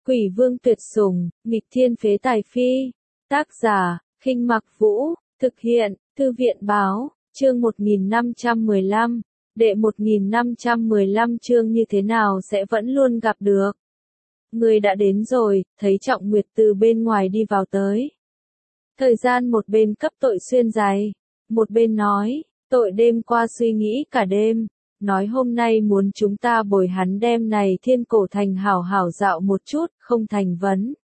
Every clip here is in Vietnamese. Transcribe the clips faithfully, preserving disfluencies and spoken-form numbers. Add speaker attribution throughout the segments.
Speaker 1: Quỷ vương tuyệt sủng, nghịch thiên phế tài phi. Tác giả, Khinh Mặc Vũ, thực hiện, Thư viện báo, chương một nghìn năm trăm mười lăm, đệ một nghìn năm trăm mười lăm chương như thế nào sẽ vẫn luôn gặp được. Người đã đến rồi, thấy Trọng Nguyệt từ bên ngoài đi vào tới. Thời gian một bên cấp tội xuyên giày, một bên nói, tội đêm qua suy nghĩ cả đêm, nói hôm nay muốn chúng ta bồi hắn đêm này thiên cổ thành hảo hảo dạo một chút, không thành vấn.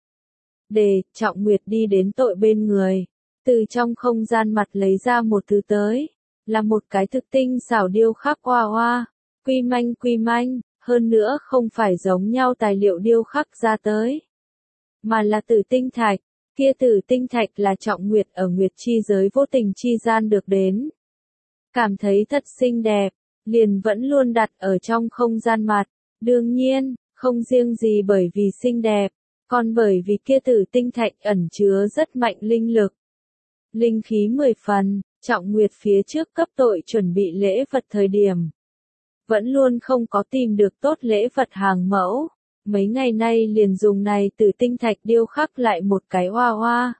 Speaker 1: Đề, Trọng Nguyệt đi đến tội bên người, từ trong không gian mặt lấy ra một thứ tới, là một cái thực tinh xảo điêu khắc hoa hoa, quy manh quy manh, hơn nữa không phải giống nhau tài liệu điêu khắc ra tới, mà là tử tinh thạch. Kia tử tinh thạch là Trọng Nguyệt ở Nguyệt chi giới vô tình chi gian được đến. Cảm thấy thật xinh đẹp, liền vẫn luôn đặt ở trong không gian mặt. Đương nhiên, không riêng gì bởi vì xinh đẹp, còn bởi vì kia tử tinh thạch ẩn chứa rất mạnh linh lực. Linh khí mười phần, Trọng Nguyệt phía trước cấp tội chuẩn bị lễ vật thời điểm. Vẫn luôn không có tìm được tốt lễ vật hàng mẫu. Mấy ngày nay liền dùng này từ tinh thạch điêu khắc lại một cái hoa hoa.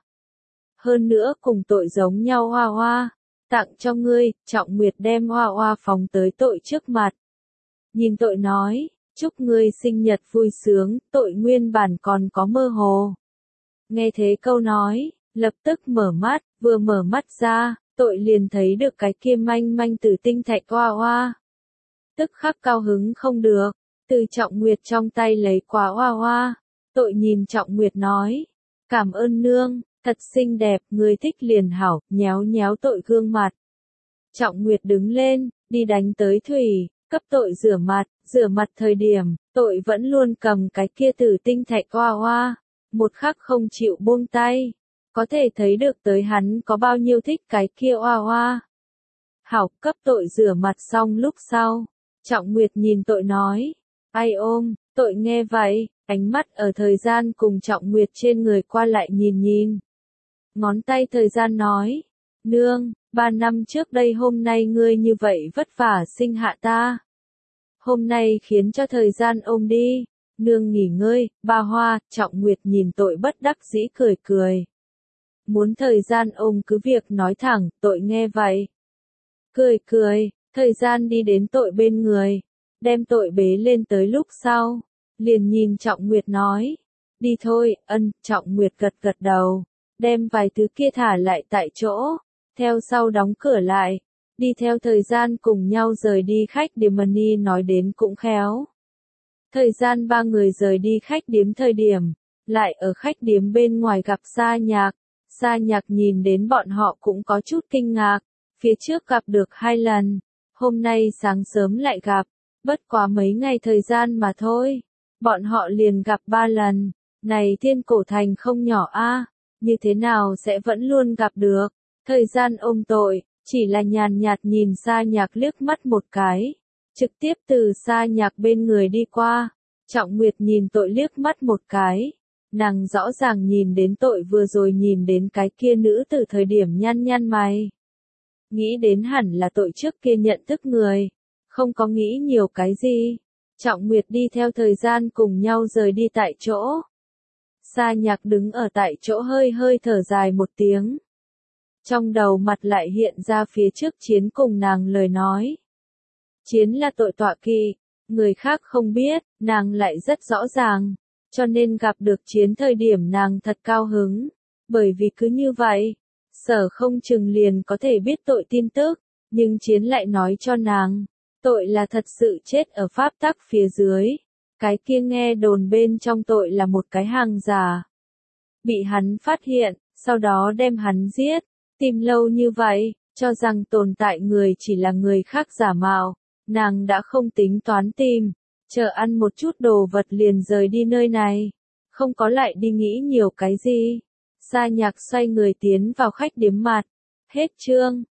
Speaker 1: Hơn nữa cùng tội giống nhau hoa hoa. Tặng cho ngươi, Trọng Nguyệt đem hoa hoa phóng tới tội trước mặt. Nhìn tội nói, chúc ngươi sinh nhật vui sướng, tội nguyên bản còn có mơ hồ. Nghe thế câu nói, lập tức mở mắt, vừa mở mắt ra, tội liền thấy được cái kia manh manh từ tinh thạch hoa hoa. Tức khắc cao hứng không được. Từ Trọng Nguyệt trong tay lấy quả hoa hoa, tội nhìn Trọng Nguyệt nói, cảm ơn nương, thật xinh đẹp, người thích liền hảo, nhéo nhéo tội gương mặt. Trọng Nguyệt đứng lên, đi đánh tới thủy, cấp tội rửa mặt, rửa mặt thời điểm, tội vẫn luôn cầm cái kia tử tinh thạch hoa hoa, một khắc không chịu buông tay, có thể thấy được tới hắn có bao nhiêu thích cái kia hoa hoa. Hảo, cấp tội rửa mặt xong lúc sau, Trọng Nguyệt nhìn tội nói, ai ôm, tội nghe vậy, ánh mắt ở thời gian cùng Trọng Nguyệt trên người qua lại nhìn nhìn. Ngón tay thời gian nói, nương, ba năm trước đây hôm nay ngươi như vậy vất vả sinh hạ ta. Hôm nay khiến cho thời gian ôm đi, nương nghỉ ngơi, ba hoa, Trọng Nguyệt nhìn tội bất đắc dĩ cười cười. Muốn thời gian ôm cứ việc nói thẳng, tội nghe vậy. Cười cười, thời gian đi đến tội bên người. Đem tội bế lên tới lúc sau, liền nhìn Trọng Nguyệt nói, đi thôi, ân, Trọng Nguyệt gật gật đầu, đem vài thứ kia thả lại tại chỗ, theo sau đóng cửa lại, đi theo thời gian cùng nhau rời đi khách điếm. Mani nói đến cũng khéo. Thời gian ba người rời đi khách điếm thời điểm, lại ở khách điếm bên ngoài gặp Sa Nhạc, Sa Nhạc nhìn đến bọn họ cũng có chút kinh ngạc, phía trước gặp được hai lần, hôm nay sáng sớm lại gặp. Bất quá mấy ngày thời gian mà thôi, bọn họ liền gặp ba lần, này thiên cổ thành không nhỏ a, như thế nào sẽ vẫn luôn gặp được, thời gian ôm tội, chỉ là nhàn nhạt nhìn Sa Nhạc liếc mắt một cái, trực tiếp từ Sa Nhạc bên người đi qua, Trọng Nguyệt nhìn tội liếc mắt một cái, nàng rõ ràng nhìn đến tội vừa rồi nhìn đến cái kia nữ từ thời điểm nhăn nhăn mày. Nghĩ đến hẳn là tội trước kia nhận thức người. Không có nghĩ nhiều cái gì. Trọng Nguyệt đi theo thời gian cùng nhau rời đi tại chỗ. Sa Nhạc đứng ở tại chỗ hơi hơi thở dài một tiếng. Trong đầu mặt lại hiện ra phía trước chiến cùng nàng lời nói. Chiến là tội tọa kỵ, người khác không biết, nàng lại rất rõ ràng. Cho nên gặp được chiến thời điểm nàng thật cao hứng. Bởi vì cứ như vậy, sở không chừng liền có thể biết tội tin tức. Nhưng chiến lại nói cho nàng. Tội là thật sự chết ở pháp tắc phía dưới, cái kia nghe đồn bên trong tội là một cái hàng giả. Bị hắn phát hiện, sau đó đem hắn giết, tìm lâu như vậy, cho rằng tồn tại người chỉ là người khác giả mạo, nàng đã không tính toán tìm, chờ ăn một chút đồ vật liền rời đi nơi này, không có lại đi nghĩ nhiều cái gì. Sa Nhạc xoay người tiến vào khách điếm mặt, hết chương.